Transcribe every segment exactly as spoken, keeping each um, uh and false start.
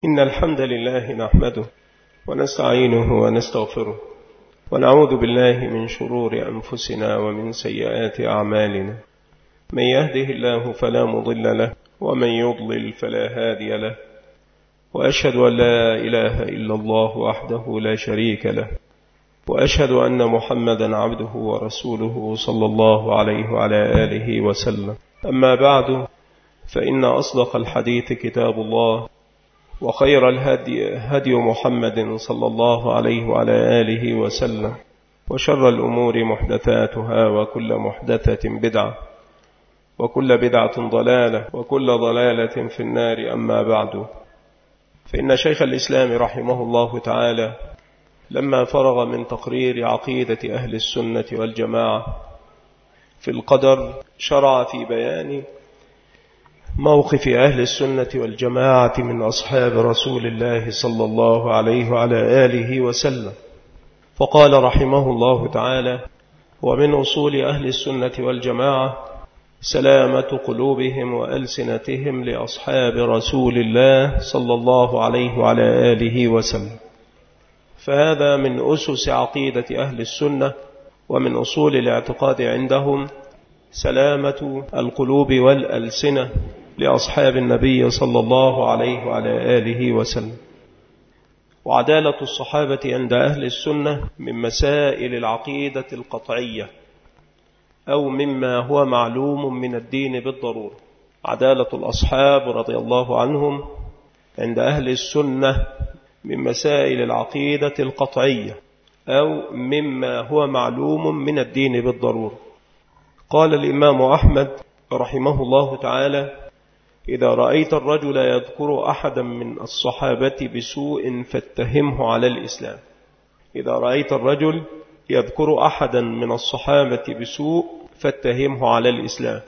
إن الحمد لله نحمده ونستعينه ونستغفره ونعوذ بالله من شرور أنفسنا ومن سيئات أعمالنا. من يهده الله فلا مضل له ومن يضلل فلا هادي له، وأشهد أن لا إله إلا الله وحده لا شريك له، وأشهد أن محمدا عبده ورسوله صلى الله عليه وعلى آله وسلم. أما بعد، فإن أصدق الحديث كتاب الله، وخير الهدي هدي محمد صلى الله عليه وعلى آله وسلم، وشر الأمور محدثاتها، وكل محدثة بدعة، وكل بدعة ضلالة، وكل ضلالة في النار. أما بعد، فإن شيخ الإسلام رحمه الله تعالى لما فرغ من تقرير عقيدة أهل السنة والجماعة في القدر شرع في بيان موقف أهل السنة والجماعة من أصحاب رسول الله صلى الله عليه وعلى آله وسلم، فقال رحمه الله تعالى: ومن أصول أهل السنة والجماعة سلامة قلوبهم وألسنتهم لأصحاب رسول الله صلى الله عليه وعلى آله وسلم. فهذا من أسس عقيدة أهل السنة ومن أصول الاعتقاد عندهم سلامة القلوب والألسنة لأصحاب النبي صلى الله عليه وعلى آله وسلم. وعدالة الصحابة عند أهل السنة من مسائل العقيدة القطعية، أو مما هو معلوم من الدين بالضرورة. عدالة الأصحاب رضي الله عنهم عند أهل السنة من مسائل العقيدة القطعية، أو مما هو معلوم من الدين بالضرورة. قال الإمام أحمد رحمه الله تعالى: إذا رأيت الرجل يذكر أحدا من الصحابة بسوء فاتهمه على الإسلام. إذا رأيت الرجل يذكر أحدا من الصحابة بسوء فاتهمه على الإسلام.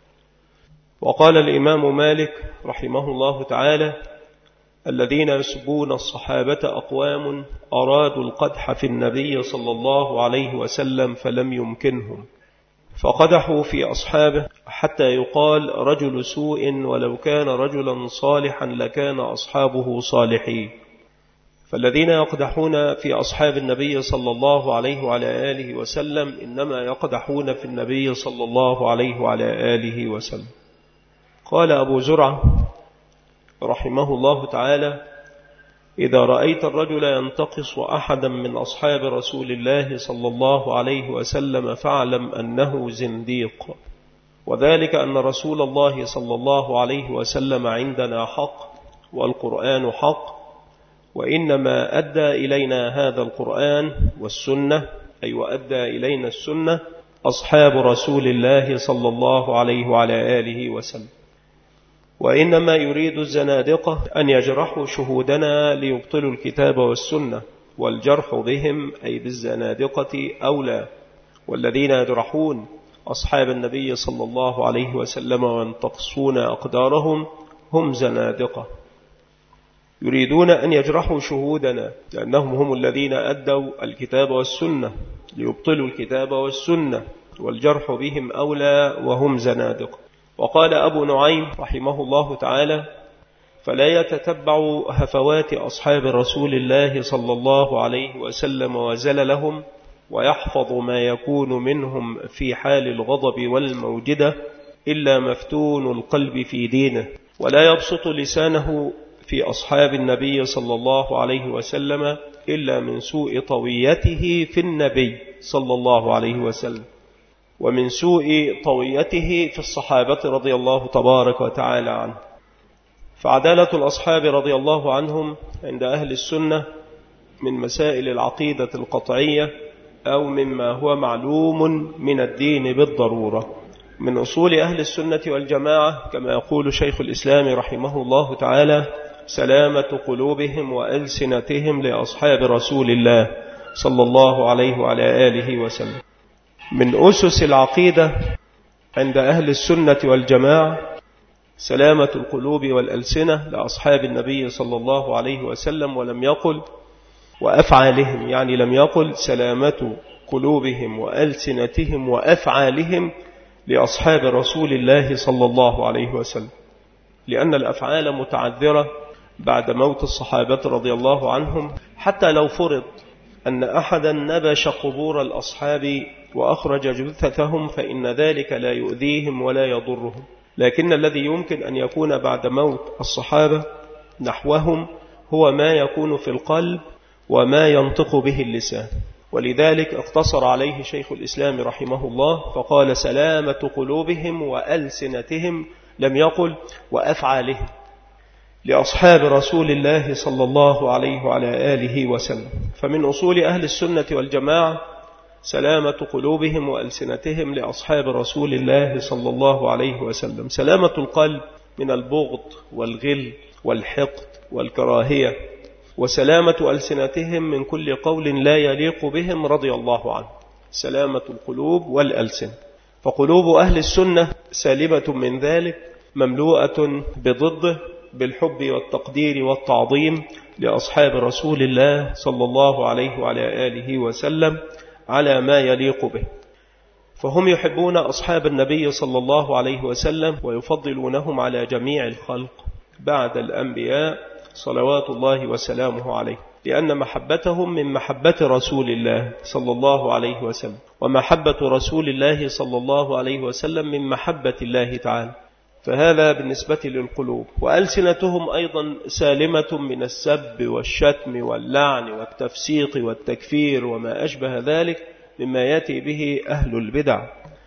وقال الإمام مالك رحمه الله تعالى: الذين يسبون الصحابة أقوام أرادوا القدح في النبي صلى الله عليه وسلم فلم يمكنهم، فقدحوا في أصحابه حتى يقال رجل سوء، ولو كان رجلا صالحا لكان أصحابه صالحين. فالذين يقدحون في أصحاب النبي صلى الله عليه وعلى آله وسلم إنما يقدحون في النبي صلى الله عليه وعلى آله وسلم. قال أبو زرعة رحمه الله تعالى: إذا رأيت الرجل ينتقص أحدا من أصحاب رسول الله صلى الله عليه وسلم فاعلم أنه زنديق، وذلك أن رسول الله صلى الله عليه وسلم عندنا حق والقرآن حق، وإنما أدى إلينا هذا القرآن والسنة، أي وأدى إلينا السنة أصحاب رسول الله صلى الله عليه وعلى آله وسلم. وإنما يريد الزنادقة أن يجرحوا شهودنا ليبطلوا الكتاب والسنة، والجرح بهم أي بالزنادقة أولى. والذين يجرحون أصحاب النبي صلى الله عليه وسلم وينتقصون أقدارهم هم زنادقة، يريدون أن يجرحوا شهودنا لأنهم هم الذين أدوا الكتاب والسنة ليبطلوا الكتاب والسنة، والجرح بهم أولى وهم زنادقة. وقال أبو نعيم رحمه الله تعالى: فلا يتتبع هفوات أصحاب رسول الله صلى الله عليه وسلم وزللهم، ويحفظ ما يكون منهم في حال الغضب والموجدة إلا مفتون القلب في دينه، ولا يبسط لسانه في أصحاب النبي صلى الله عليه وسلم إلا من سوء طويته في النبي صلى الله عليه وسلم، ومن سوء طويته في الصحابة رضي الله تبارك وتعالى عنه. فعدالة الأصحاب رضي الله عنهم عند أهل السنة من مسائل العقيدة القطعية، أو مما هو معلوم من الدين بالضرورة. من أصول أهل السنة والجماعة كما يقول شيخ الإسلام رحمه الله تعالى سلامة قلوبهم وألسنتهم لأصحاب رسول الله صلى الله عليه وعلى آله وسلم. من أسس العقيدة عند أهل السنة والجماعة سلامة القلوب والألسنة لأصحاب النبي صلى الله عليه وسلم، ولم يقل وأفعالهم، يعني لم يقل سلامة قلوبهم وألسنتهم وأفعالهم لأصحاب رسول الله صلى الله عليه وسلم، لأن الأفعال متعذرة بعد موت الصحابة رضي الله عنهم، حتى لو فرض أن أحدا نبش قبور الأصحاب وأخرج جثثهم فإن ذلك لا يؤذيهم ولا يضرهم، لكن الذي يمكن أن يكون بعد موت الصحابة نحوهم هو ما يكون في القلب وما ينطق به اللسان. ولذلك اقتصر عليه شيخ الإسلام رحمه الله فقال سلامة قلوبهم وألسنتهم، لم يقل وأفعالهم، لأصحاب رسول الله صلى الله عليه وعلى آله وسلم. فمن أصول أهل السنة والجماعة سلامة قلوبهم وألسنتهم لأصحاب رسول الله صلى الله عليه وسلم، سلامة القلب من البغض والغل والحقد والكراهية، وسلامة ألسنتهم من كل قول لا يليق بهم رضي الله عنه، سلامة القلوب والألسن. فقلوب أهل السنة سالمة من ذلك، مملوءة بضده بالحب والتقدير والتعظيم لأصحاب رسول الله صلى الله عليه وعلى آله وسلم على ما يليق به. فهم يحبون أصحاب النبي صلى الله عليه وسلم ويفضلونهم على جميع الخلق بعد الأنبياء صلوات الله وسلامه عليه، لأن محبتهم من محبة رسول الله صلى الله عليه وسلم، ومحبة رسول الله صلى الله عليه وسلم من محبة الله تعالى. فهذا بالنسبة للقلوب. وألسنتهم أيضا سالمة من السب والشتم واللعن والتفسيق والتكفير وما أشبه ذلك مما يأتي به أهل البدع،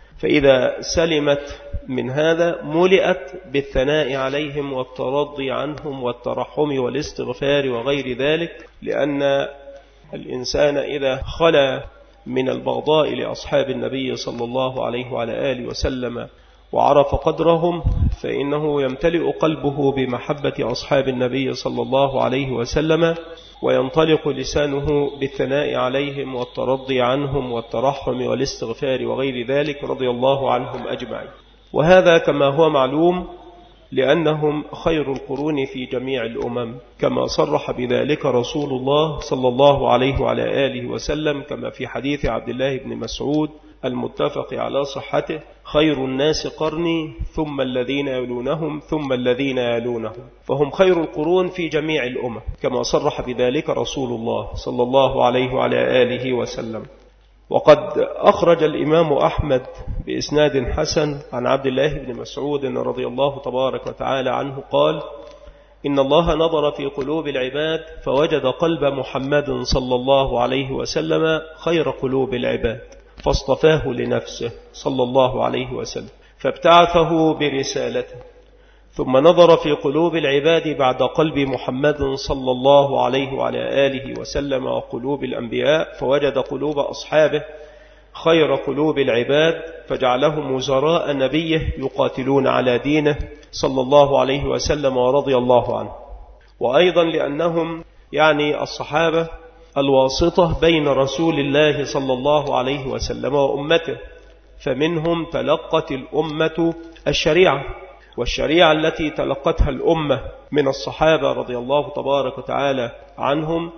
فإذا سلمت من هذا ملئت بالثناء عليهم والترضي عنهم والترحم والاستغفار وغير ذلك، لأن الإنسان إذا خلا من البغضاء لأصحاب النبي صلى الله عليه وعلى آله وسلم وعرف قدرهم فإنه يمتلئ قلبه بمحبة أصحاب النبي صلى الله عليه وسلم، وينطلق لسانه بالثناء عليهم والترضي عنهم والترحم والاستغفار وغير ذلك رضي الله عنهم أجمعين. وهذا كما هو معلوم لأنهم خير القرون في جميع الأمم، كما صرح بذلك رسول الله صلى الله عليه وعلى آله وسلم، كما في حديث عبد الله بن مسعود المتفق على صحته: خير الناس قرني ثم الذين يلونهم ثم الذين يلونهم. فهم خير القرون في جميع الأمم كما صرح بذلك رسول الله صلى الله عليه وعلى آله وسلم. وقد أخرج الإمام أحمد بإسناد حسن عن عبد الله بن مسعود رضي الله تبارك وتعالى عنه قال: إن الله نظر في قلوب العباد فوجد قلب محمد صلى الله عليه وسلم خير قلوب العباد فاصطفاه لنفسه صلى الله عليه وسلم فابتعثه برسالته، ثم نظر في قلوب العباد بعد قلب محمد صلى الله عليه وعلى آله وسلم وقلوب الأنبياء فوجد قلوب أصحابه خير قلوب العباد فجعلهم وزراء نبيه يقاتلون على دينه صلى الله عليه وسلم ورضي الله عنه. وأيضا لأنهم يعني الصحابة الواسطة بين رسول الله صلى الله عليه وسلم وأمته، فمنهم تلقت الأمة الشريعة، والشريعة التي تلقتها الأمة من الصحابة رضي الله تبارك وتعالى عنهم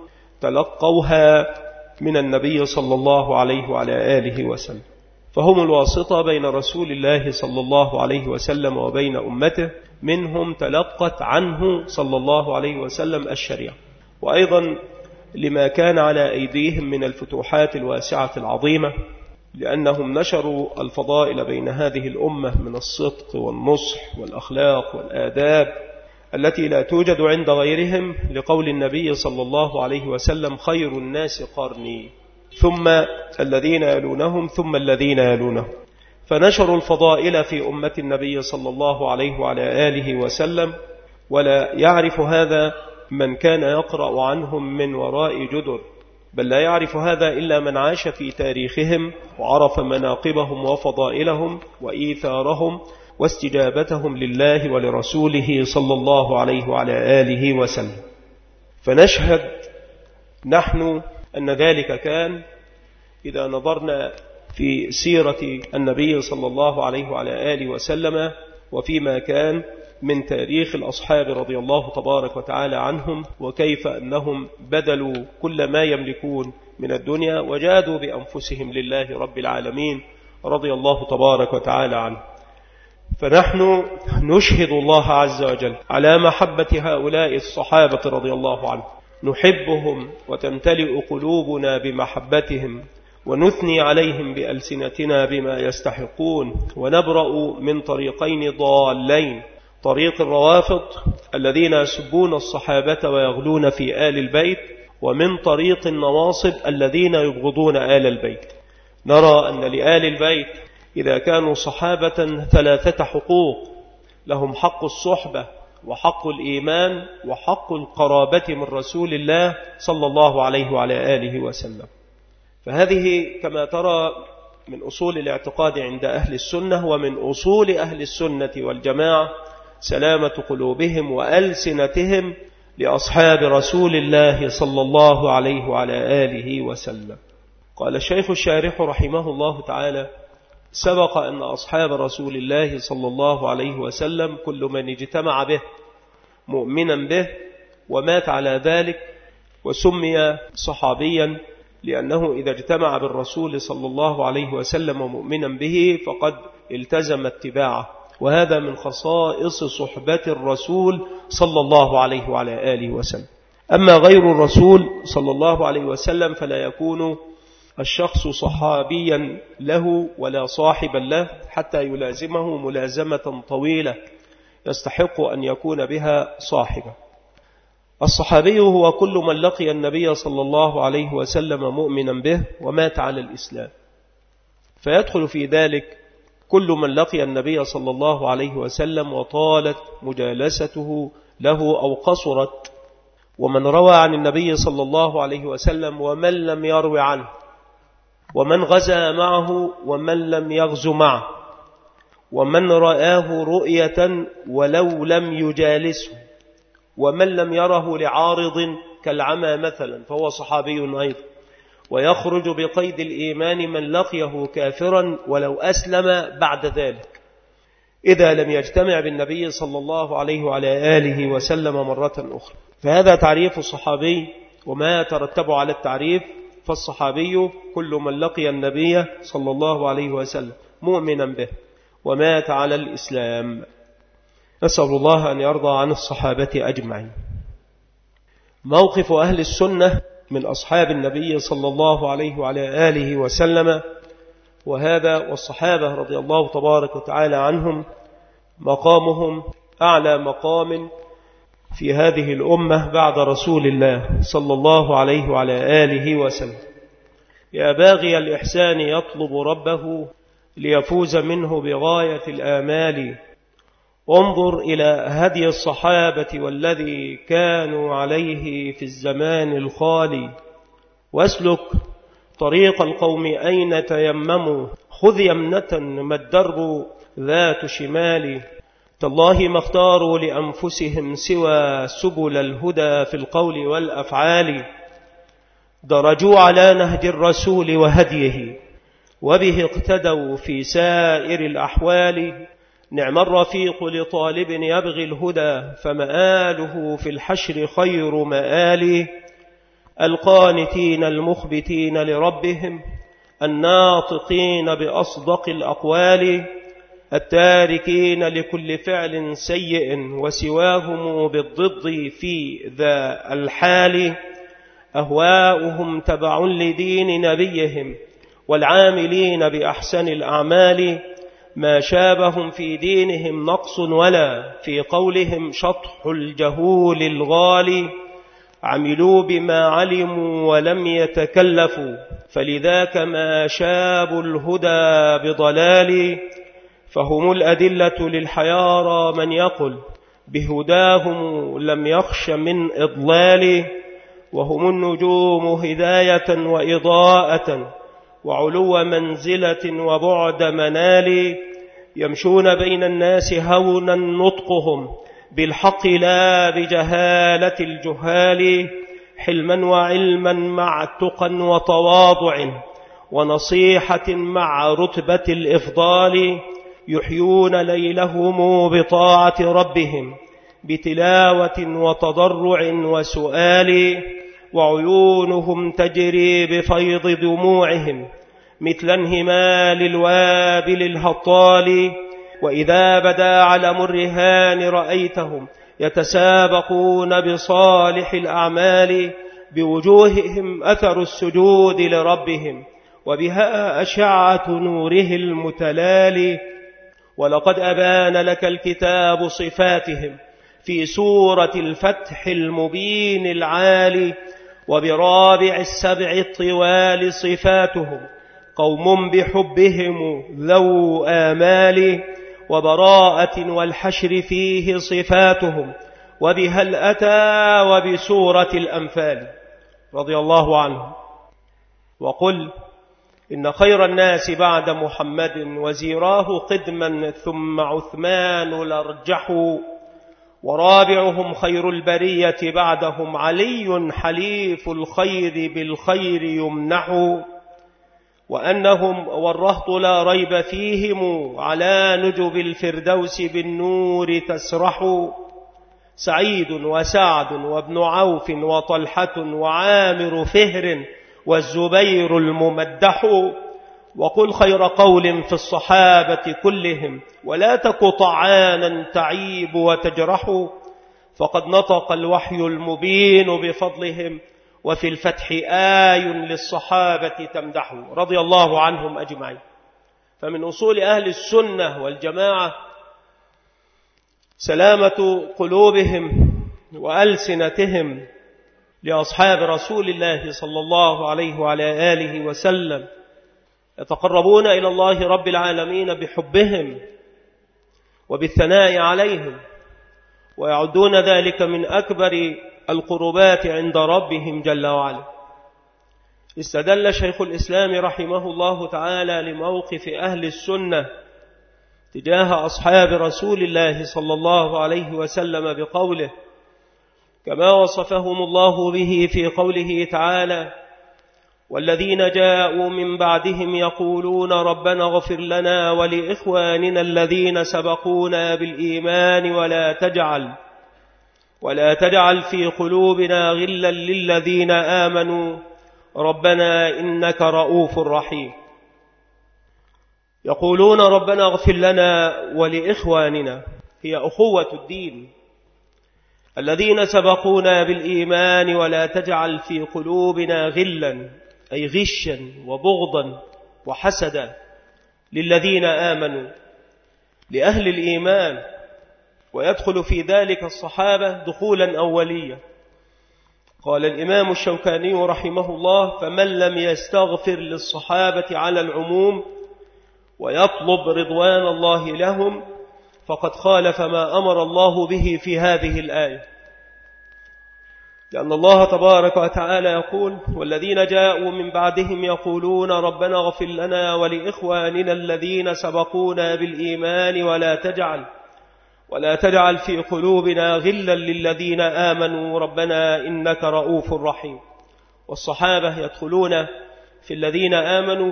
تلقوها من النبي صلى الله عليه وعلى آله وسلم، فهم الواسطة بين رسول الله صلى الله عليه وسلم وبين أمته، منهم تلقت عنه صلى الله عليه وسلم الشريعة. وأيضا لما كان على أيديهم من الفتوحات الواسعة العظيمة، لأنهم نشروا الفضائل بين هذه الأمة من الصدق والنصح والأخلاق والآداب التي لا توجد عند غيرهم، لقول النبي صلى الله عليه وسلم: خير الناس قرني ثم الذين يلونهم ثم الذين يلونهم. فنشروا الفضائل في أمة النبي صلى الله عليه وعلى آله وسلم، ولا يعرف هذا من كان يقرأ عنهم من وراء جدر، بل لا يعرف هذا إلا من عاش في تاريخهم وعرف مناقبهم وفضائلهم وإيثارهم واستجابتهم لله ولرسوله صلى الله عليه وعلى آله وسلم. فنشهد نحن أن ذلك كان إذا نظرنا في سيرة النبي صلى الله عليه وعلى آله وسلم وفيما كان من تاريخ الأصحاب رضي الله تبارك وتعالى عنهم، وكيف أنهم بذلوا كل ما يملكون من الدنيا وجادوا بأنفسهم لله رب العالمين رضي الله تبارك وتعالى عنه. فنحن نشهد الله عز وجل على محبة هؤلاء الصحابة رضي الله عنهم، نحبهم وتمتلئ قلوبنا بمحبتهم، ونثني عليهم بألسنتنا بما يستحقون، ونبرأ من طريقين ضالين: طريق الروافض الذين يسبون الصحابة ويغلون في آل البيت، ومن طريق النواصب الذين يبغضون آل البيت. نرى أن لآل البيت إذا كانوا صحابة ثلاثة حقوق: لهم حق الصحبة، وحق الإيمان، وحق القرابة من رسول الله صلى الله عليه وعلى آله وسلم. فهذه كما ترى من أصول الاعتقاد عند أهل السنة، ومن أصول أهل السنة والجماعة سلامة قلوبهم وألسنتهم لأصحاب رسول الله صلى الله عليه وعلى آله وسلم. قال الشيخ الشارح رحمه الله تعالى: سبق أن أصحاب رسول الله صلى الله عليه وسلم كل من اجتمع به مؤمنا به ومات على ذلك وسمي صحابيا، لأنه إذا اجتمع بالرسول صلى الله عليه وسلم مؤمنا به فقد التزم اتباعه، وهذا من خصائص صحبة الرسول صلى الله عليه وعلى آله وسلم. أما غير الرسول صلى الله عليه وسلم فلا يكون الشخص صحابيا له ولا صاحبا له حتى يلازمه ملازمة طويلة يستحق أن يكون بها صاحبا. الصحابي هو كل من لقي النبي صلى الله عليه وسلم مؤمنا به ومات على الإسلام، فيدخل في ذلك كل من لقي النبي صلى الله عليه وسلم وطالت مجالسته له أو قصرت، ومن روى عن النبي صلى الله عليه وسلم ومن لم يروي عنه، ومن غزا معه ومن لم يغزو معه، ومن رآه رؤية ولو لم يجالسه، ومن لم يره لعارض كالعمى مثلا فهو صحابي أيضا. ويخرج بقيد الإيمان من لقيه كافرا ولو أسلم بعد ذلك إذا لم يجتمع بالنبي صلى الله عليه وعلى آله وسلم مرة أخرى. فهذا تعريف الصحابي وما يترتب على التعريف. فالصحابي كل من لقي النبي صلى الله عليه وسلم مؤمنا به ومات على الإسلام. نسأل الله أن يرضى عن الصحابة أجمعين. موقف أهل السنة من أصحاب النبي صلى الله عليه وعلى آله وسلم، وهذا والصحابة رضي الله تبارك وتعالى عنهم مقامهم أعلى مقام في هذه الأمة بعد رسول الله صلى الله عليه وعلى آله وسلم. يا باغي الإحسان يطلب ربه ليفوز منه بغاية الآمال، انظر إلى هدي الصحابة والذي كانوا عليه في الزمان الخالي، واسلك طريق القوم أين تيمموا، خذ يمنة ما الدرب ذات شمال. تالله ما اختاروا لأنفسهم سوى سبل الهدى في القول والأفعال، درجوا على نهج الرسول وهديه وبه اقتدوا في سائر الأحوال. نعم الرفيق لطالب يبغي الهدى فمآله في الحشر خير مآل. القانتين المخبتين لربهم الناطقين بأصدق الأقوال، التاركين لكل فعل سيء وسواهم بالضد في ذا الحال. أهواؤهم تبع لدين نبيهم والعاملين بأحسن الأعمال، ما شابهم في دينهم نقص ولا في قولهم شطح الجهول الغالي. عملوا بما علموا ولم يتكلفوا فلذاك ما شابوا الهدى بضلال. فهم الأدلة للحيارى من يقل بهداهم لم يخش من إضلال. وهم النجوم هداية وإضاءة وعلو منزلة وبعد منال. يمشون بين الناس هونا نطقهم بالحق لا بجهالة الجهال. حلما وعلما مع تقى وتواضع ونصيحة مع رتبة الإفضال. يحيون ليلهم بطاعة ربهم بتلاوة وتضرع وسؤال. وعيونهم تجري بفيض دموعهم مثل انهمال الوابل الهطال. وإذا بدا علم الرهان رأيتهم يتسابقون بصالح الأعمال بوجوههم أثر السجود لربهم وبها أشعة نوره المتلالي. ولقد أبان لك الكتاب صفاتهم في سورة الفتح المبين العالي. وبرابع السبع الطوال صفاتهم قوم بحبهم ذو آمال. وبراءة والحشر فيه صفاتهم وبهل أتى وبسورة الأنفال رضي الله عنه. وقل إن خير الناس بعد محمد وزيراه قدما ثم عثمان الأرجح. ورابعهم خير البرية بعدهم علي حليف الخير بالخير يمنح. وأنهم والرهط لا ريب فيهم على نجب الفردوس بالنور تسرح. سعيد وسعد وابن عوف وطلحة وعامر فهر والزبير الممدح. وقل خير قول في الصحابة كلهم ولا تك طعانا تعيب وتجرح. فقد نطق الوحي المبين بفضلهم وفي الفتح آي للصحابة تمدح رضي الله عنهم أجمعين. فمن أصول أهل السنة والجماعة سلامة قلوبهم وألسنتهم لأصحاب رسول الله صلى الله عليه وعلى آله وسلم، يتقربون إلى الله رب العالمين بحبهم وبالثناء عليهم، ويعدون ذلك من أكبر القربات عند ربهم جل وعلا. استدل شيخ الإسلام رحمه الله تعالى لموقف أهل السنة تجاه أصحاب رسول الله صلى الله عليه وسلم بقوله كما وصفهم الله به في قوله تعالى والذين جاءوا من بعدهم يقولون ربنا اغفر لنا ولإخواننا الذين سبقونا بالإيمان ولا تجعل ولا تجعل في قلوبنا غلا للذين آمنوا ربنا إنك رؤوف رحيم. يقولون ربنا اغفر لنا ولإخواننا، هي أخوة الدين، الذين سبقونا بالإيمان ولا تجعل في قلوبنا غلا أي غشا وبغضا وحسدا للذين آمنوا، لأهل الإيمان، ويدخل في ذلك الصحابة دخولا أوليا. قال الإمام الشوكاني رحمه الله فمن لم يستغفر للصحابة على العموم ويطلب رضوان الله لهم فقد خالف ما أمر الله به في هذه الآية، لأن الله تبارك وتعالى يقول والذين جاءوا من بعدهم يقولون ربنا اغفر لنا ولإخواننا الذين سبقونا بالإيمان ولا تجعل ولا تجعل في قلوبنا غلا للذين آمنوا ربنا إنك رؤوف رحيم. والصحابة يدخلون في الذين آمنوا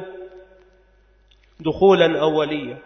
دخولا أوليا.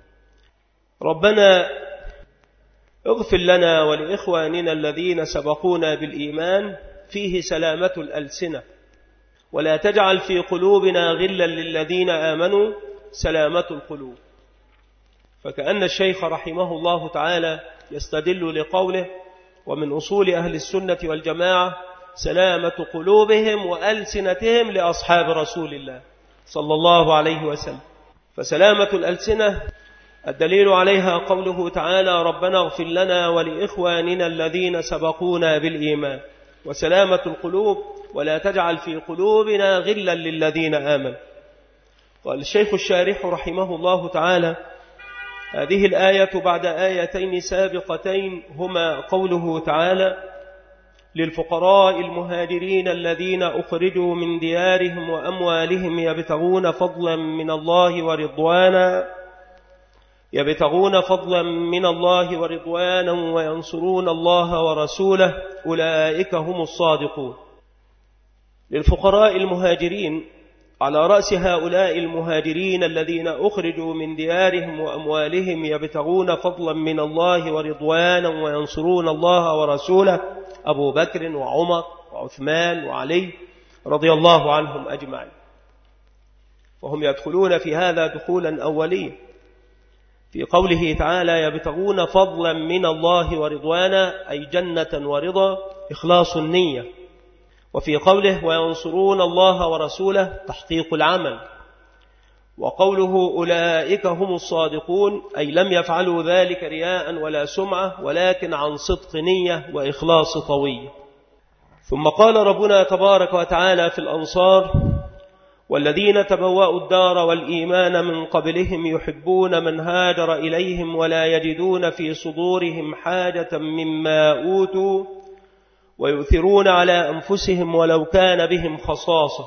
ربنا اغفر لنا ولإخواننا الذين سبقونا بالإيمان فيه سلامة الألسنة، ولا تجعل في قلوبنا غلا للذين آمنوا سلامة القلوب. فكأن الشيخ رحمه الله تعالى يستدل لقوله ومن أصول أهل السنة والجماعة سلامة قلوبهم وألسنتهم لأصحاب رسول الله صلى الله عليه وسلم. فسلامة الألسنة الدليل عليها قوله تعالى ربنا اغفر لنا ولإخواننا الذين سبقونا بالإيمان، وسلامة القلوب ولا تجعل في قلوبنا غلا للذين آمنوا. قال الشيخ الشارح رحمه الله تعالى هذه الآية بعد آيتين سابقتين هما قوله تعالى للفقراء المهاجرين الذين أخرجوا من ديارهم وأموالهم يبتغون فضلا من الله ورضوانا يبتغون فضلا من الله ورضوانا وينصرون الله ورسوله أولئك هم الصادقون. للفقراء المهاجرين على رأس هؤلاء المهاجرين الذين أخرجوا من ديارهم وأموالهم يبتغون فضلا من الله ورضوانا وينصرون الله ورسوله أبو بكر وعمر وعثمان وعلي رضي الله عنهم أجمعين، وهم يدخلون في هذا دخولا أوليا. في قوله تعالى يبتغون فضلا من الله ورضوانا أي جنة ورضا إخلاص النية. وفي قوله وينصرون الله ورسوله تحقيق العمل. وقوله أولئك هم الصادقون أي لم يفعلوا ذلك رياء ولا سمعة ولكن عن صدق نية وإخلاص طوية. ثم قال ربنا تبارك وتعالى في الأنصار والذين تبوأوا الدار والإيمان من قبلهم يحبون من هاجر إليهم ولا يجدون في صدورهم حاجة مما أوتوا ويؤثرون على أنفسهم ولو كان بهم خصاصة.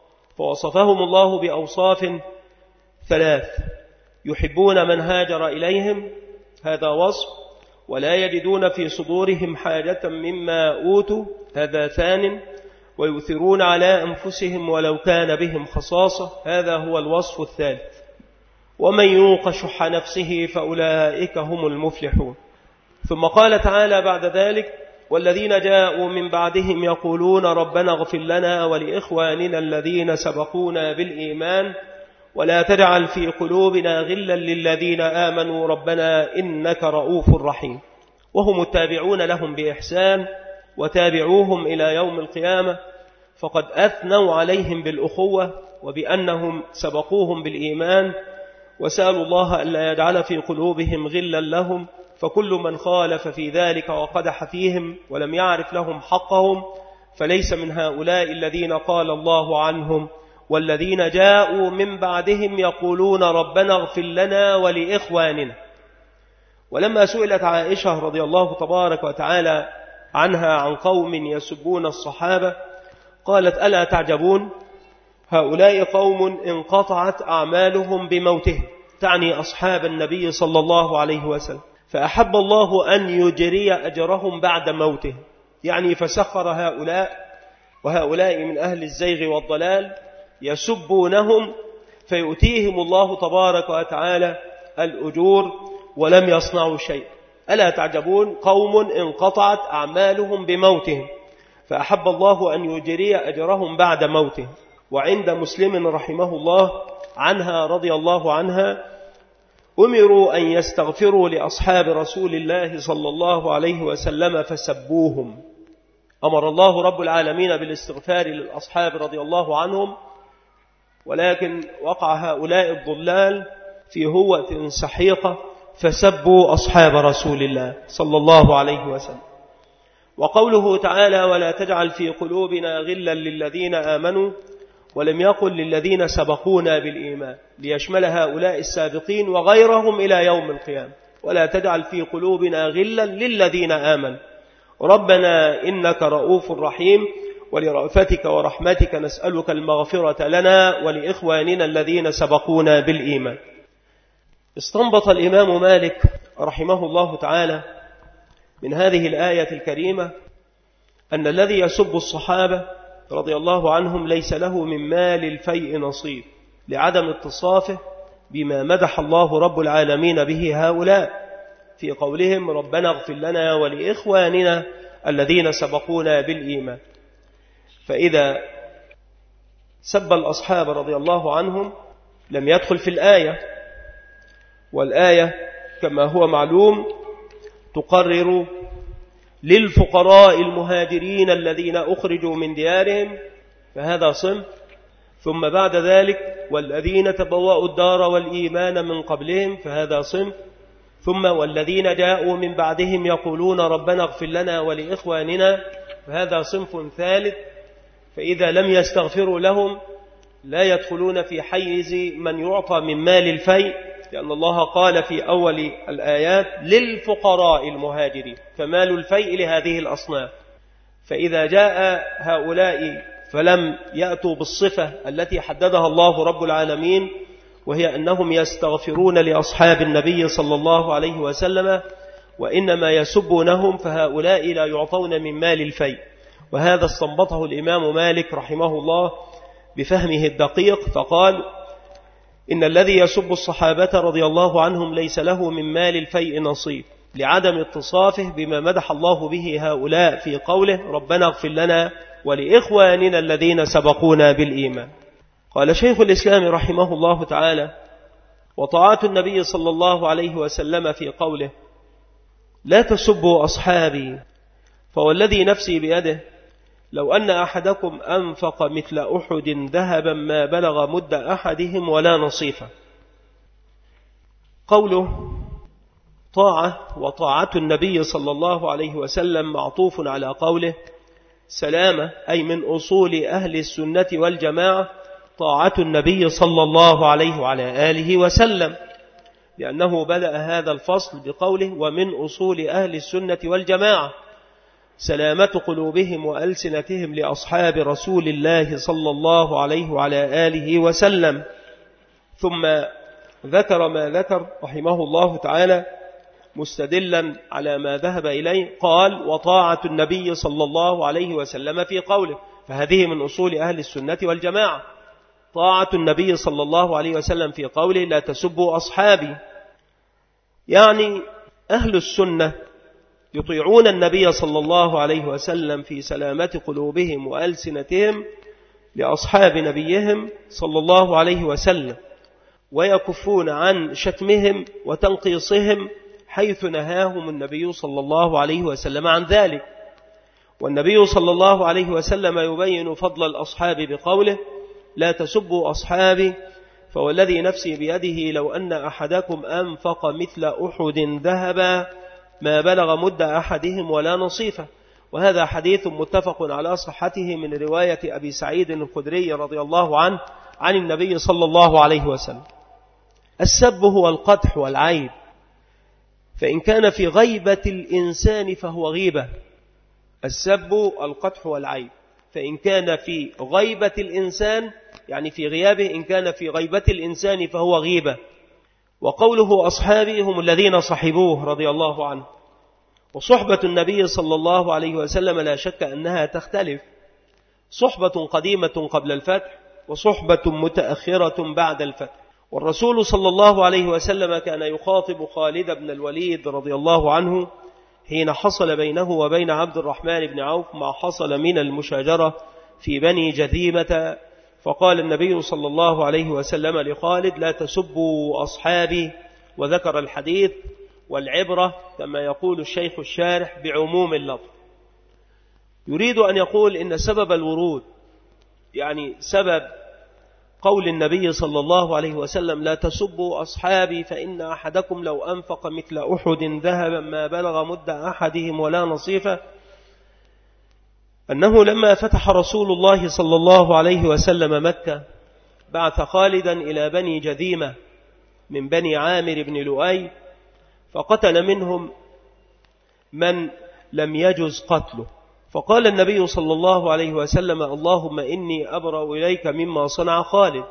فوصفهم الله بأوصاف ثلاث: يحبون من هاجر إليهم، هذا وصف، ولا يجدون في صدورهم حاجة مما أوتوا، هذا ثان، ويؤثرون على أنفسهم ولو كان بهم خصاصة، هذا هو الوصف الثالث. ومن يوق شح نفسه فأولئك هم المفلحون. ثم قال تعالى بعد ذلك والذين جاءوا من بعدهم يقولون ربنا اغفر لنا ولإخواننا الذين سبقونا بالإيمان ولا تجعل في قلوبنا غلا للذين آمنوا ربنا إنك رؤوف رحيم. وهم التابعون لهم بإحسان وتابعوهم إلى يوم القيامة، فقد أثنوا عليهم بالأخوة وبأنهم سبقوهم بالإيمان، وسألوا الله ألا يجعل في قلوبهم غلا لهم. فكل من خالف في ذلك وقدح فيهم ولم يعرف لهم حقهم فليس من هؤلاء الذين قال الله عنهم والذين جاءوا من بعدهم يقولون ربنا اغفر لنا ولإخواننا. ولما سئلت عائشة رضي الله تبارك وتعالى عنها عن قوم يسبون الصحابة قالت ألا تعجبون هؤلاء قوم انقطعت أعمالهم بموتهم، تعني أصحاب النبي صلى الله عليه وسلم، فأحب الله أن يجري أجرهم بعد موته، يعني فسخر هؤلاء وهؤلاء من أهل الزيغ والضلال يسبونهم فيؤتيهم الله تبارك وتعالى الأجور ولم يصنعوا شيء. ألا تعجبون قوم انقطعت أعمالهم بموتهم فأحب الله أن يجري أجرهم بعد موته. وعند مسلم رحمه الله عنها رضي الله عنها أمروا أن يستغفروا لأصحاب رسول الله صلى الله عليه وسلم فسبوهم. أمر الله رب العالمين بالاستغفار للأصحاب رضي الله عنهم، ولكن وقع هؤلاء الضلال في هوة سحيقة فسبوا أصحاب رسول الله صلى الله عليه وسلم. وقوله تعالى ولا تجعل في قلوبنا غلا للذين آمنوا ولم يقل للذين سبقونا بالإيمان ليشمل هؤلاء السابقين وغيرهم إلى يوم القيامة. ولا تجعل في قلوبنا غلا للذين آمنوا ربنا إنك رؤوف رحيم ولرأفتك ورحمتك نسألك المغفرة لنا ولإخواننا الذين سبقونا بالإيمان. استنبط الإمام مالك رحمه الله تعالى من هذه الآية الكريمة أن الذي يسب الصحابة رضي الله عنهم ليس له من مال الفيء نصيب لعدم اتصافه بما مدح الله رب العالمين به هؤلاء في قولهم ربنا اغفر لنا ولإخواننا الذين سبقونا بالإيمان. فإذا سب الأصحاب رضي الله عنهم لم يدخل في الآية، والآية كما هو معلوم تقرر للفقراء المهاجرين الذين أخرجوا من ديارهم، فهذا صنف. ثم بعد ذلك والذين تبوأوا الدار والإيمان من قبلهم، فهذا صنف. ثم والذين جاءوا من بعدهم يقولون ربنا اغفر لنا ولإخواننا، فهذا صنف ثالث. فإذا لم يستغفروا لهم لا يدخلون في حيز من يعطى من مال الفيء، لأن الله قال في أول الآيات للفقراء المهاجرين، فمال الفيء لهذه الأصناف. فإذا جاء هؤلاء فلم يأتوا بالصفة التي حددها الله رب العالمين، وهي أنهم يستغفرون لأصحاب النبي صلى الله عليه وسلم وإنما يسبونهم، فهؤلاء لا يعطون من مال الفيء. وهذا استنبطه الإمام مالك رحمه الله بفهمه الدقيق، فقال إن الذي يسب الصحابة رضي الله عنهم ليس له من مال الفيء نصيب لعدم اتصافه بما مدح الله به هؤلاء في قوله ربنا اغفر لنا ولإخواننا الذين سبقونا بالإيمان. قال شيخ الإسلام رحمه الله تعالى وطاعة النبي صلى الله عليه وسلم في قوله لا تسبوا أصحابي فوالذي نفسي بيده لو أن أحدكم أنفق مثل أحد ذهبا ما بلغ مد أحدهم ولا نصيفه. قوله طاعة وطاعة النبي صلى الله عليه وسلم معطوف على قوله سلامة، أي من أصول أهل السنة والجماعة طاعة النبي صلى الله عليه وعلى آله وسلم، لأنه بدأ هذا الفصل بقوله ومن أصول أهل السنة والجماعة سلامة قلوبهم وألسنتهم لأصحاب رسول الله صلى الله عليه وعلى آله وسلم. ثم ذكر ما ذكر رحمه الله تعالى مستدلا على ما ذهب إليه، قال وطاعة النبي صلى الله عليه وسلم في قوله، فهذه من أصول أهل السنة والجماعة طاعة النبي صلى الله عليه وسلم في قوله لا تسبوا أصحابي، يعني أهل السنة يطيعون النبي صلى الله عليه وسلم في سلامة قلوبهم وألسنتهم لأصحاب نبيهم صلى الله عليه وسلم، ويكفون عن شتمهم وتنقيصهم حيث نهاهم النبي صلى الله عليه وسلم عن ذلك. والنبي صلى الله عليه وسلم يبين فضل الأصحاب بقوله لا تسبوا أصحابي فوالذي نفسي بيده لو أن أحدكم أنفق مثل أحد ذهبا ما بلغ مد أحدهم ولا نصيفه. وهذا حديث متفق على صحته من رواية أبي سعيد الخدري رضي الله عنه عن النبي صلى الله عليه وسلم. السب هو القدح والعيب، فإن كان في غيبة الإنسان فهو غيبة. السب القدح والعيب، فإن كان في غيبة الإنسان يعني في غيابه، إن كان في غيبة الإنسان فهو غيبة. وقوله أصحابي هم الذين صحبوه رضي الله عنه. وصحبة النبي صلى الله عليه وسلم لا شك أنها تختلف، صحبة قديمة قبل الفتح وصحبة متأخرة بعد الفتح. والرسول صلى الله عليه وسلم كان يخاطب خالد بن الوليد رضي الله عنه حين حصل بينه وبين عبد الرحمن بن عوف ما حصل من المشاجرة في بني جذيمة، فقال النبي صلى الله عليه وسلم لخالد لا تسبوا أصحابي، وذكر الحديث. والعبرة كما يقول الشيخ الشارح بعموم اللفظ، يريد أن يقول إن سبب الورود يعني سبب قول النبي صلى الله عليه وسلم لا تسبوا أصحابي فإن أحدكم لو أنفق مثل أحد ذهبا ما بلغ مد أحدهم ولا نصيفه، أنه لما فتح رسول الله صلى الله عليه وسلم مكة بعث خالدا إلى بني جذيمة من بني عامر بن لؤي، فقتل منهم من لم يجز قتله. فقال النبي صلى الله عليه وسلم اللهم إني أبرأ إليك مما صنع خالد،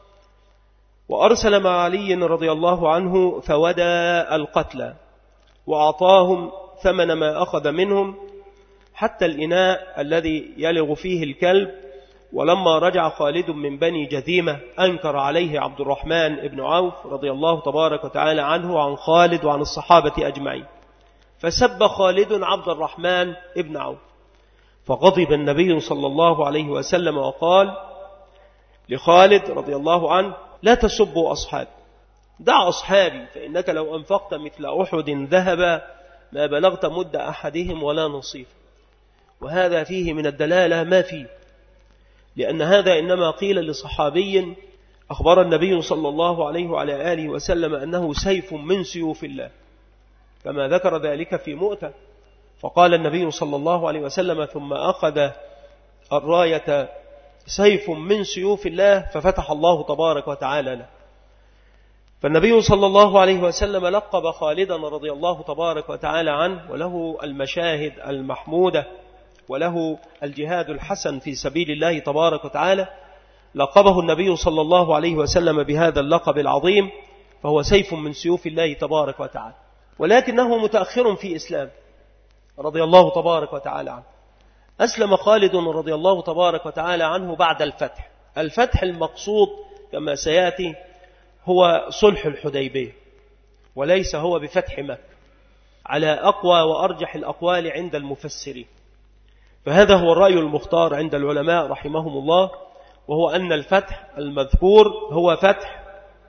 وأرسل مع علي رضي الله عنه فودى القتلى وأعطاهم ثمن ما أخذ منهم حتى الإناء الذي يلغ فيه الكلب. ولما رجع خالد من بني جذيمة أنكر عليه عبد الرحمن بن عوف رضي الله تبارك وتعالى عنه وعن خالد وعن الصحابة أجمعين، فسب خالد عبد الرحمن بن عوف، فغضب النبي صلى الله عليه وسلم وقال لخالد رضي الله عنه لا تسبوا أصحابي، دع أصحابي فإنك لو أنفقت مثل أحد ذهبا ما بلغت مد أحدهم ولا نصيف. وهذا فيه من الدلالة ما فيه، لأن هذا إنما قيل لصحابي أخبر النبي صلى الله عليه وعلى آله وسلم أنه سيف من سيوف الله، كما ذكر ذلك في مؤتة، فقال النبي صلى الله عليه وسلم ثم أخذ الراية سيف من سيوف الله ففتح الله تبارك وتعالى له. فالنبي صلى الله عليه وسلم لقب خالدا رضي الله تبارك وتعالى عنه، وله المشاهد المحمودة وله الجهاد الحسن في سبيل الله تبارك وتعالى، لقبه النبي صلى الله عليه وسلم بهذا اللقب العظيم، فهو سيف من سيوف الله تبارك وتعالى. ولكنه متأخر في إسلام رضي الله تبارك وتعالى عنه. أسلم خالد رضي الله تبارك وتعالى عنه بعد الفتح. الفتح المقصود كما سيأتي هو صلح الحديبية، وليس هو بفتح مكة على أقوى وأرجح الأقوال عند المفسرين. فهذا هو الرأي المختار عند العلماء رحمهم الله، وهو أن الفتح المذكور هو فتح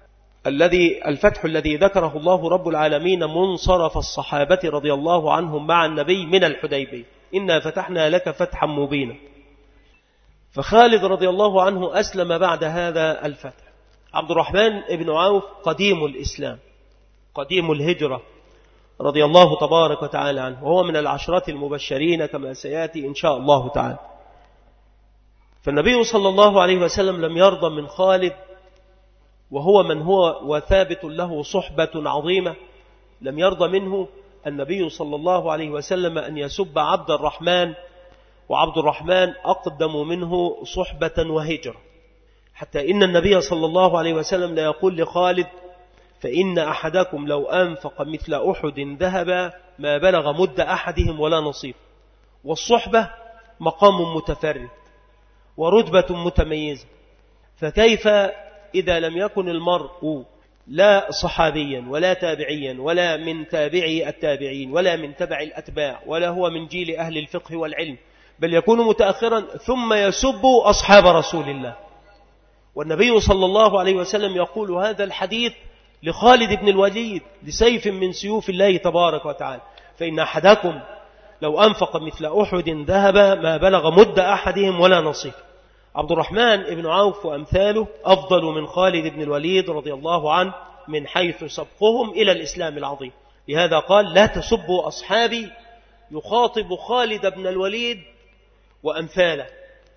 الذي الفتح الذي ذكره الله رب العالمين منصرف الصحابة رضي الله عنهم مع النبي من الحديبية، إنا فتحنا لك فتحا مبينا. فخالد رضي الله عنه أسلم بعد هذا الفتح. عبد الرحمن بن عوف قديم الإسلام قديم الهجرة رضي الله تبارك وتعالى عنه، وهو من العشرة المبشرين كما سيأتي إن شاء الله تعالى. فالنبي صلى الله عليه وسلم لم يرضى من خالد، وهو من هو وثابت له صحبة عظيمة، لم يرضى منه النبي صلى الله عليه وسلم أن يسب عبد الرحمن، وعبد الرحمن أقدم منه صحبة وهجرة، حتى إن النبي صلى الله عليه وسلم لا يقول لخالد: فإن أحدكم لو أنفق مثل أحد ذهبا ما بلغ مد أحدهم ولا نصيف. والصحبة مقام متفرد ورتبة متميزة، فكيف إذا لم يكن المرء لا صحابيا ولا تابعيا ولا من تابعي التابعين ولا من تبع الأتباع ولا هو من جيل أهل الفقه والعلم، بل يكون متأخرا ثم يسب أصحاب رسول الله. والنبي صلى الله عليه وسلم يقول هذا الحديث لخالد بن الوليد لسيف من سيوف الله تبارك وتعالى: فإن أحدكم لو أنفق مثل أحد ذهبا ما بلغ مد أحدهم ولا نصيف. عبد الرحمن بن عوف وأمثاله أفضل من خالد بن الوليد رضي الله عنه من حيث سبقهم إلى الإسلام العظيم. لهذا قال: لا تسبوا أصحابي، يخاطب خالد بن الوليد وأمثاله.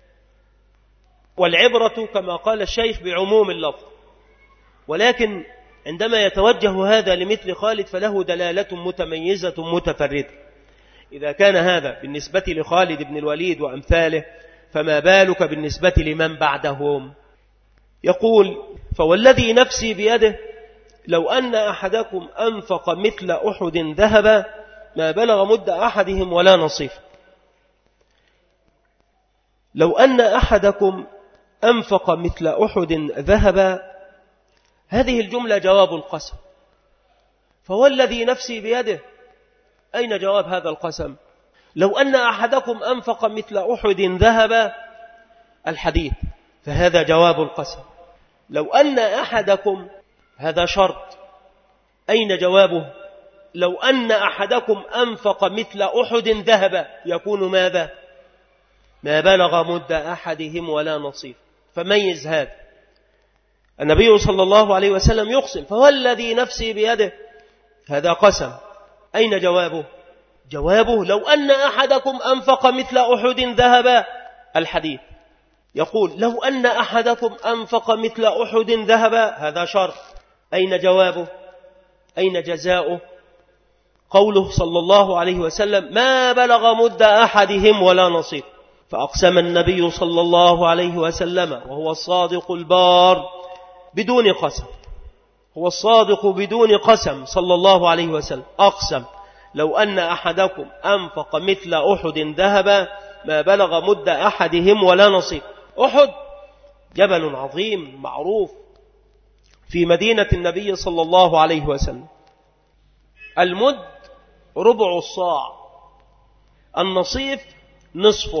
والعبرة كما قال الشيخ بعموم اللفظ، ولكن عندما يتوجه هذا لمثل خالد فله دلالة متميزة متفردة. إذا كان هذا بالنسبة لخالد بن الوليد وأمثاله، فما بالك بالنسبة لمن بعدهم؟ يقول: فوالذي نفسي بيده لو أن أحدكم أنفق مثل أحد ذهبا ما بلغ مد أحدهم ولا نصيف. لو أن أحدكم أنفق مثل أحد ذهبا، هذه الجملة جواب القسم. فوالذي نفسي بيده، أين جواب هذا القسم؟ لو أن أحدكم أنفق مثل أحد ذهبا الحديث، فهذا جواب القسم. لو أن أحدكم، هذا شرط، أين جوابه؟ لو أن أحدكم أنفق مثل أحد ذهبا يكون ماذا؟ ما بلغ مد أحدهم ولا نصيف. فميز هذا. النبي صلى الله عليه وسلم يقسم: فوالذي نفسي بيده، هذا قسم. أين جوابه؟ جوابه: لو أن أحدكم أنفق مثل أحد ذهبا الحديث. يقول: لو أن أحدكم أنفق مثل أحد ذهبا، هذا شرط. أين جوابه؟ أين جزاؤه؟ قوله صلى الله عليه وسلم: ما بلغ مد أحدهم ولا نصيف. فأقسم النبي صلى الله عليه وسلم وهو الصادق البار بدون قسم، هو الصادق بدون قسم صلى الله عليه وسلم، أقسم: لو أن أحدكم أنفق مثل أحد ذهبا ما بلغ مد أحدهم ولا نصيف. أحد جبل عظيم معروف في مدينة النبي صلى الله عليه وسلم. المد ربع الصاع، النصيف نصفه.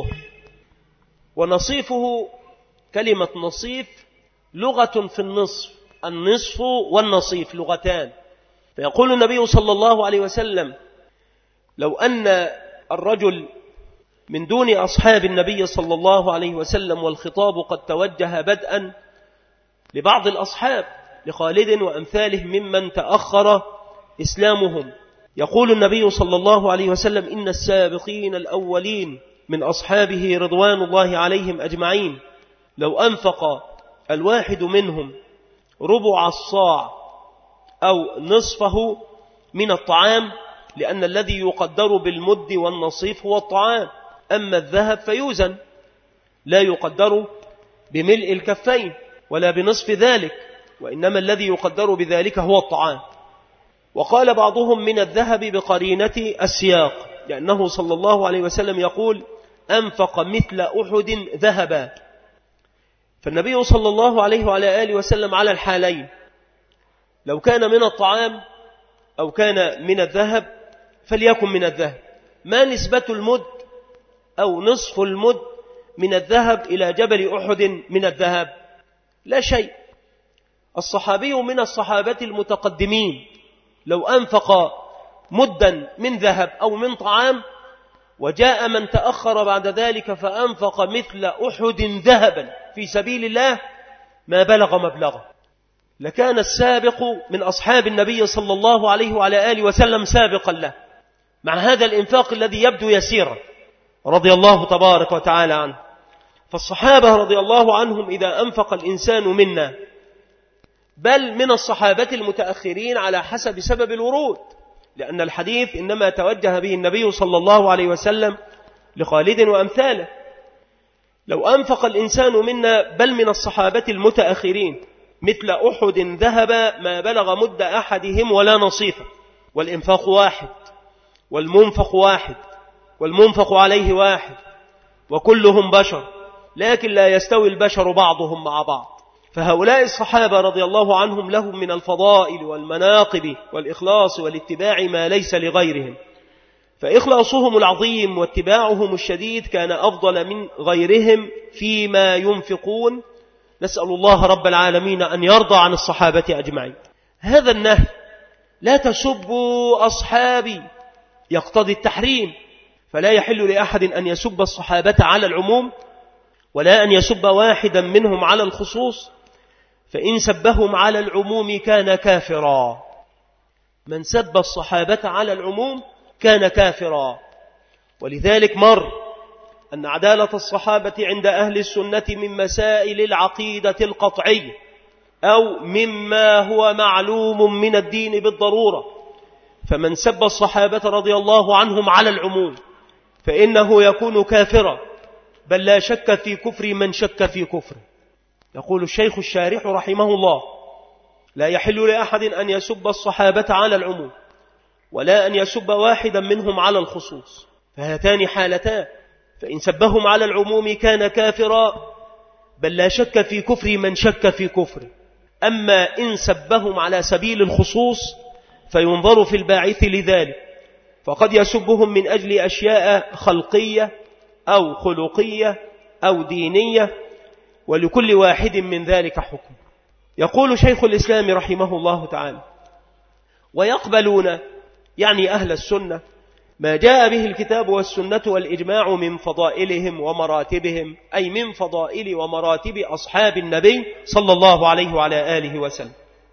ونصيفه، كلمة نصيف لغة في النصف، النصف والنصيف لغتان. فيقول النبي صلى الله عليه وسلم: لو أن الرجل من دون أصحاب النبي صلى الله عليه وسلم، والخطاب قد توجه بدءا لبعض الأصحاب لخالد وأمثاله ممن تأخر إسلامهم، يقول النبي صلى الله عليه وسلم: إن السابقين الأولين من أصحابه رضوان الله عليهم أجمعين لو أنفق الواحد منهم ربع الصاع أو نصفه من الطعام، لأن الذي يقدر بالمد والنصيف هو الطعام، أما الذهب فيوزن لا يقدر بملء الكفين ولا بنصف ذلك، وإنما الذي يقدر بذلك هو الطعام. وقال بعضهم من الذهب بقرينة السياق، لأنه صلى الله عليه وسلم يقول: أنفق مثل أحد ذهبا. فالنبي صلى الله عليه وعلى آله وسلم على الحالين، لو كان من الطعام أو كان من الذهب فليكن من الذهب. ما نسبة المد أو نصف المد من الذهب إلى جبل أحد من الذهب؟ لا شيء. الصحابي من الصحابة المتقدمين لو أنفق مدا من ذهب أو من طعام، وجاء من تأخر بعد ذلك فأنفق مثل أحد ذهبا في سبيل الله ما بلغ مبلغه، لكان السابق من أصحاب النبي صلى الله عليه وعلى آله وسلم سابقا له، مع هذا الإنفاق الذي يبدو يسيرا رضي الله تبارك وتعالى عنه. فالصحابة رضي الله عنهم إذا أنفق الإنسان منا، بل من الصحابة المتأخرين على حسب سبب الورود، لأن الحديث إنما توجه به النبي صلى الله عليه وسلم لخالد وأمثاله. لو أنفق الإنسان منا بل من الصحابة المتأخرين مثل أحد ذهب ما بلغ مد أحدهم ولا نصيفه، والإنفاق واحد والمنفق واحد والمنفق عليه واحد، وكلهم بشر، لكن لا يستوي البشر بعضهم مع بعض. فهؤلاء الصحابة رضي الله عنهم لهم من الفضائل والمناقب والإخلاص والاتباع ما ليس لغيرهم، فإخلاصهم العظيم واتباعهم الشديد كان أفضل من غيرهم فيما ينفقون. نسأل الله رب العالمين أن يرضى عن الصحابة أجمعين. هذا النهي لا تسبوا أصحابي يقتضي التحريم، فلا يحل لأحد أن يسب الصحابة على العموم، ولا أن يسب واحدا منهم على الخصوص، فإن سبهم على العموم كان كافرا. من سب الصحابة على العموم كان كافرا. ولذلك مر أن عدالة الصحابة عند أهل السنة من مسائل العقيدة القطعية، أو مما هو معلوم من الدين بالضرورة. فمن سب الصحابة رضي الله عنهم على العموم فإنه يكون كافرا، بل لا شك في كفر من شك في كفره. يقول الشيخ الشارح رحمه الله: لا يحل لأحد أن يسب الصحابة على العموم، ولا أن يسب واحدا منهم على الخصوص، فهاتان حالتان، فإن سبهم على العموم كان كافرا، بل لا شك في كفر من شك في كفره. أما إن سبهم على سبيل الخصوص فينظر في الباعث لذلك، فقد يسبهم من أجل أشياء خلقية أو خلقية أو دينية، ولكل واحد من ذلك حكم. يقول شيخ الإسلام رحمه الله تعالى: ويقبلون، يعني أهل السنة، ما جاء به الكتاب والسنة والإجماع من فضائلهم ومراتبهم، أي من فضائل ومراتب أصحاب النبي صلى الله عليه وعلى آله وسلم.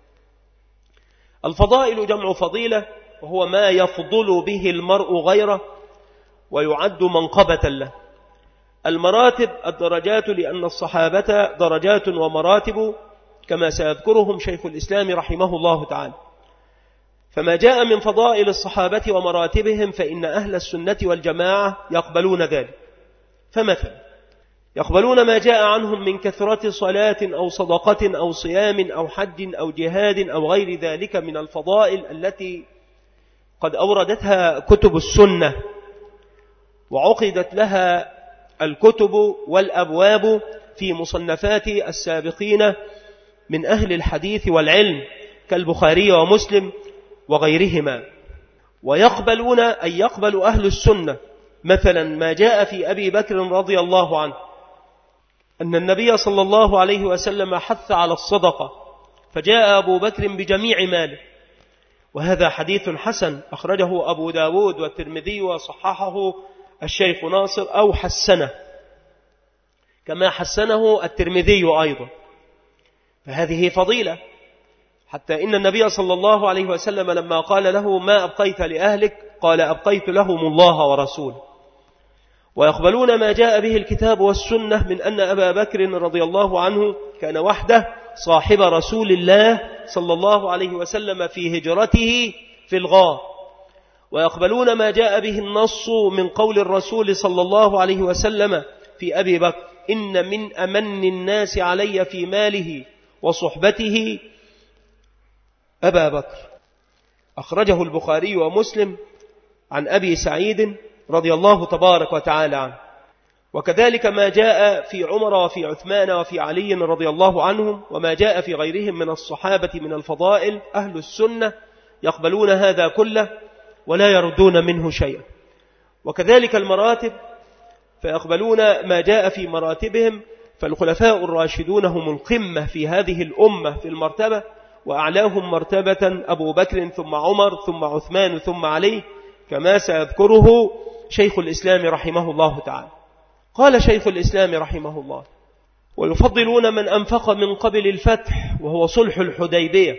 الفضائل جمع فضيلة، وهو ما يفضل به المرء غيره ويعد منقبة له. المراتب الدرجات، لأن الصحابة درجات ومراتب كما سيذكرهم شيخ الإسلام رحمه الله تعالى. فما جاء من فضائل الصحابة ومراتبهم فإن أهل السنة والجماعة يقبلون ذلك. فمثلا يقبلون ما جاء عنهم من كثرة صلاة أو صدقة أو صيام أو حج أو جهاد أو غير ذلك من الفضائل التي قد أوردتها كتب السنة وعقدت لها الكتب والأبواب في مصنفات السابقين من أهل الحديث والعلم كالبخاري ومسلم وغيرهما. ويقبلون أن يقبل أهل السنة مثلا ما جاء في أبي بكر رضي الله عنه أن النبي صلى الله عليه وسلم حث على الصدقة، فجاء أبو بكر بجميع ماله، وهذا حديث حسن أخرجه أبو داود والترمذي وصححه الشيخ ناصر أو حسنه كما حسنه الترمذي أيضا. فهذه فضيلة، حتى إن النبي صلى الله عليه وسلم لما قال له: ما أبقيت لأهلك؟ قال: أبقيت لهم الله ورسوله. ويقبلون ما جاء به الكتاب والسنة من أن أبا بكر رضي الله عنه كان وحده صاحب رسول الله صلى الله عليه وسلم في هجرته في الغار. ويقبلون ما جاء به النص من قول الرسول صلى الله عليه وسلم في أبي بكر: إن من أمن الناس علي في ماله وصحبته أبا بكر. أخرجه البخاري ومسلم عن أبي سعيد رضي الله تبارك وتعالى عنه. وكذلك ما جاء في عمر وفي عثمان وفي علي رضي الله عنهم، وما جاء في غيرهم من الصحابة من الفضائل، أهل السنة يقبلون هذا كله ولا يردون منه شيئا. وكذلك المراتب، فيقبلون ما جاء في مراتبهم فالخلفاء الراشدون هم القمة في هذه الأمة في المرتبة، وأعلاهم مرتبة أبو بكر ثم عمر ثم عثمان ثم علي، كما سيذكره شيخ الإسلام رحمه الله تعالى. قال شيخ الإسلام رحمه الله: ويفضلون من أنفق من قبل الفتح وهو صلح الحديبية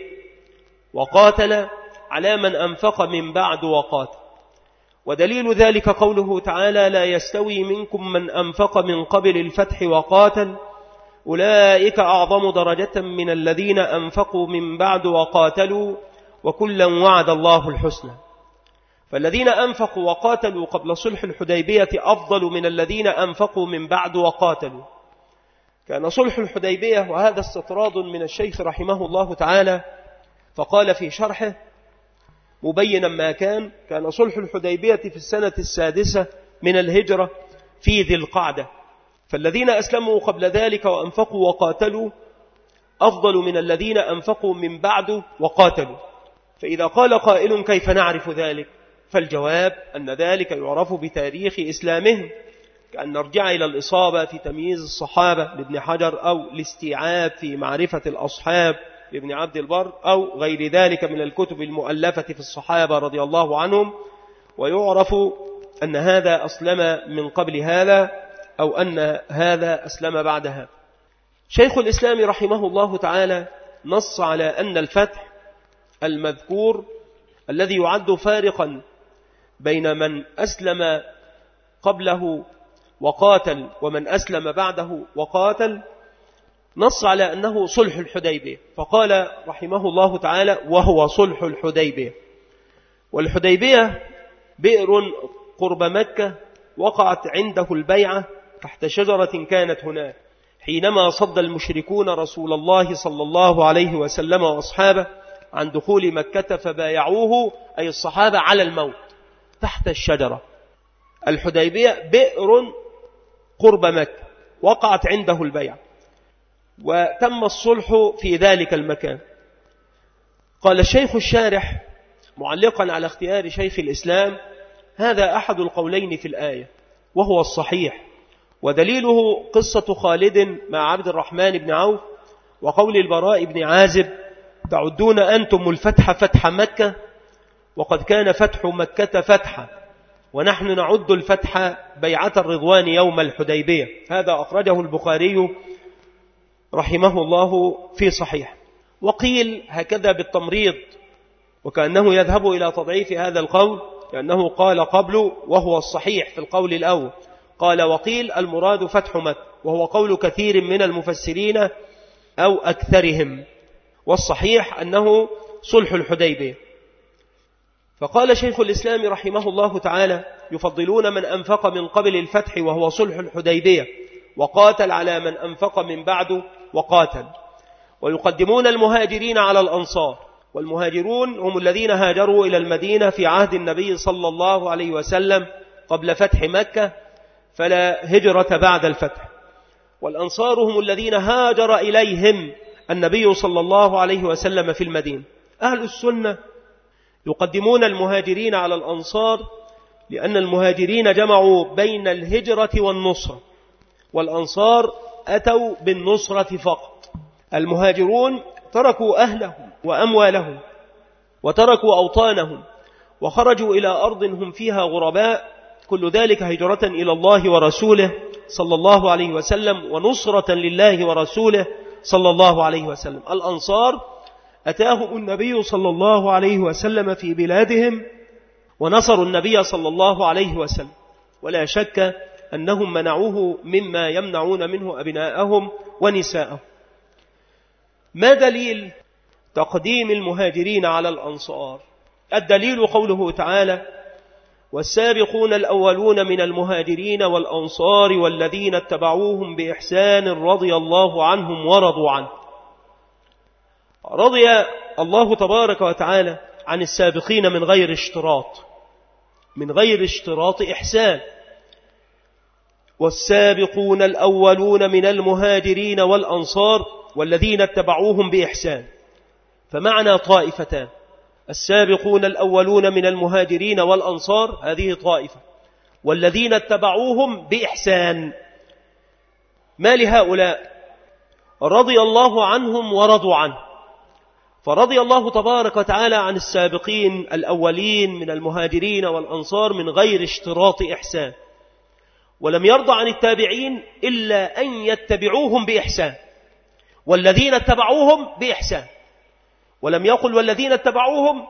وقاتل على من أنفق من بعد وقاتل. ودليل ذلك قوله تعالى: لا يستوي منكم من أنفق من قبل الفتح وقاتل أولئك أعظم درجة من الذين أنفقوا من بعد وقاتلوا وكلا وعد الله الحسنى. فالذين أنفقوا وقاتلوا قبل صلح الحديبية أفضل من الذين أنفقوا من بعد وقاتلوا. كان صلح الحديبية، وهذا استطراد من الشيخ رحمه الله تعالى، فقال في شرحه مبينا ما كان: كان صلح الحديبية في السنة السادسة من الهجرة في ذي القعدة، فالذين أسلموا قبل ذلك وأنفقوا وقاتلوا أفضل من الذين أنفقوا من بعد وقاتلوا. فإذا قال قائل: كيف نعرف ذلك؟ فالجواب أن ذلك يعرف بتاريخ إسلامهم، كأن نرجع إلى الإصابة في تمييز الصحابة لابن حجر، أو الاستيعاب في معرفة الأصحاب لابن عبد البر، أو غير ذلك من الكتب المؤلفة في الصحابة رضي الله عنهم، ويعرف أن هذا أسلم من قبل هذا، أو أن هذا أسلم بعد هذا. شيخ الإسلام رحمه الله تعالى نص على أن الفتح المذكور الذي يعد فارقا بين من أسلم قبله وقاتل ومن أسلم بعده وقاتل، نص على أنه صلح الحديبية، فقال رحمه الله تعالى: وهو صلح الحديبية. والحديبية بئر قرب مكة وقعت عنده البيعة تحت شجرة كانت هناك حينما صد المشركون رسول الله صلى الله عليه وسلم وأصحابه عن دخول مكة، فبايعوه أي الصحابة على الموت تحت الشجرة. الحديبية بئر قرب مكة وقعت عنده البيعة، وتم الصلح في ذلك المكان. قال الشيخ الشارح معلقا على اختيار شيخ الإسلام: هذا أحد القولين في الآية وهو الصحيح، ودليله قصة خالد مع عبد الرحمن بن عوف، وقول البراء بن عازب: تعدون أنتم الفتح فتح مكة وقد كان فتح مكة فتحا، ونحن نعد الفتح بيعة الرضوان يوم الحديبية. هذا أخرجه البخاري رحمه الله في صحيح. وقيل هكذا بالتمريض، وكأنه يذهب إلى تضعيف هذا القول، لأنه قال قبله وهو الصحيح في القول الأول. قال: وقيل المراد فتح مكة، وهو قول كثير من المفسرين أو أكثرهم، والصحيح أنه صلح الحديبية. فقال شيخ الإسلام رحمه الله تعالى: يفضلون من أنفق من قبل الفتح وهو صلح الحديبية وقاتل على من أنفق من بعده وقاتل، ويقدمون المهاجرين على الأنصار. والمهاجرون هم الذين هاجروا إلى المدينة في عهد النبي صلى الله عليه وسلم قبل فتح مكة، فلا هجرة بعد الفتح. والأنصار هم الذين هاجر إليهم النبي صلى الله عليه وسلم في المدينة. أهل السنة يقدمون المهاجرين على الأنصار، لأن المهاجرين جمعوا بين الهجرة والنصرة، والأنصار أتوا بالنصرة فقط. المهاجرون تركوا أهلهم وأموالهم وتركوا أوطانهم وخرجوا إلى أرض هم فيها غرباء، كل ذلك هجرة إلى الله ورسوله صلى الله عليه وسلم، ونصرة لله ورسوله صلى الله عليه وسلم. الأنصار أتاهم النبي صلى الله عليه وسلم في بلادهم ونصروا النبي صلى الله عليه وسلم، ولا شك أنهم منعوه مما يمنعون منه أبناءهم ونساءهم. ما دليل تقديم المهاجرين على الأنصار؟ الدليل قوله تعالى: والسابقون الأولون من المهاجرين والأنصار والذين اتبعوهم بإحسان رضي الله عنهم ورضوا عنه. رضي الله تبارك وتعالى عن السابقين من غير اشتراط، من غير اشتراط إحسان. والسابقون الأولون من المهاجرين والأنصار والذين اتبعوهم بإحسان، فمعنى طائفتان: السابقون الأولون من المهاجرين والأنصار هذه طائفة، والذين اتبعوهم بإحسان ما لهؤلاء؟ رضي الله عنهم ورضوا عنه. فرضي الله تبارك وتعالى عن السابقين الأولين من المهاجرين والأنصار من غير اشتراط إحسان، ولم يرضى عن التابعين إلا أن يتبعوهم بإحسان، والذين اتبعوهم بإحسان، ولم يقل والذين اتبعوهم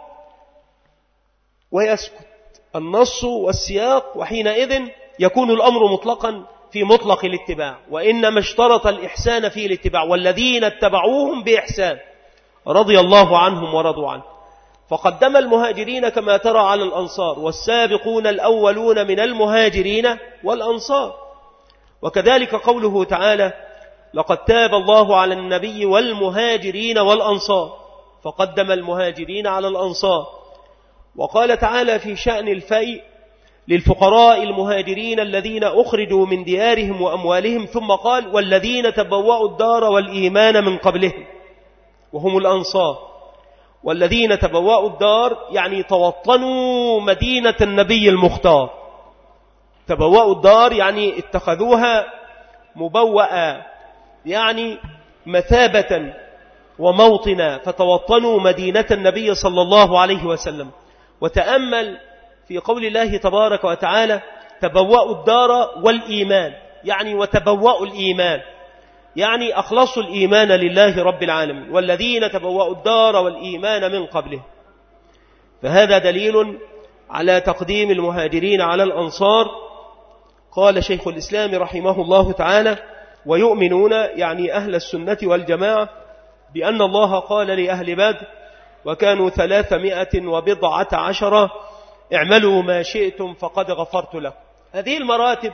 ويسكت النص والسياق، وحينئذ يكون الأمر مطلقا في مطلق الاتباع، وإنما اشترط الإحسان في الاتباع، والذين اتبعوهم بإحسان رضي الله عنهم ورضوا عنه. فقدم المهاجرين كما ترى على الأنصار، والسابقون الأولون من المهاجرين والأنصار. وكذلك قوله تعالى لقد تاب الله على النبي والمهاجرين والأنصار، فقدم المهاجرين على الأنصار. وقال تعالى في شأن الفيء للفقراء المهاجرين الذين أخرجوا من ديارهم وأموالهم، ثم قال والذين تبوأوا الدار والإيمان من قبلهم، وهم الأنصار. والذين تبوأوا الدار يعني توطنوا مدينة النبي المختار. تبوأوا الدار يعني اتخذوها مبوأ، يعني مثابة وموطنا، فتوطنوا مدينة النبي صلى الله عليه وسلم. وتأمل في قول الله تبارك وتعالى تبوأوا الدار والإيمان، يعني وتبوأوا الإيمان، يعني أخلصوا الإيمان لله رب العالمين. والذين تبوأوا الدار والإيمان من قبله. فهذا دليل على تقديم المهاجرين على الأنصار. قال شيخ الإسلام رحمه الله تعالى ويؤمنون يعني أهل السنة والجماعة بأن الله قال لأهل بدر وكانوا ثلاثمائة وبضعة عشرة اعملوا ما شئتم فقد غفرت لكم. هذه المراتب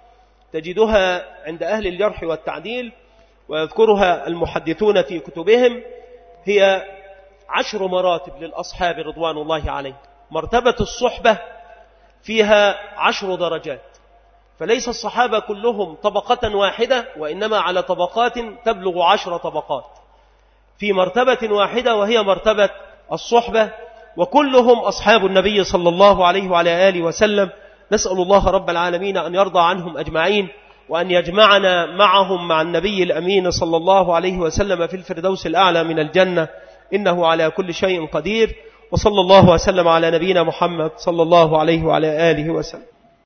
تجدها عند أهل الجرح والتعديل، ويذكرها المحدثون في كتبهم، هي عشر مراتب للأصحاب رضوان الله عليهم. مرتبة الصحبة فيها عشر درجات، فليس الصحابة كلهم طبقة واحدة، وإنما على طبقات تبلغ عشر طبقات في مرتبة واحدة، وهي مرتبة الصحبة، وكلهم أصحاب النبي صلى الله عليه وعلى آله وسلم. نسأل الله رب العالمين أن يرضى عنهم أجمعين، وأن يجمعنا معهم مع النبي الأمين صلى الله عليه وسلم في الفردوس الأعلى من الجنة، إنه على كل شيء قدير. وصلى الله وسلم على نبينا محمد صلى الله عليه وعلى آله وسلم.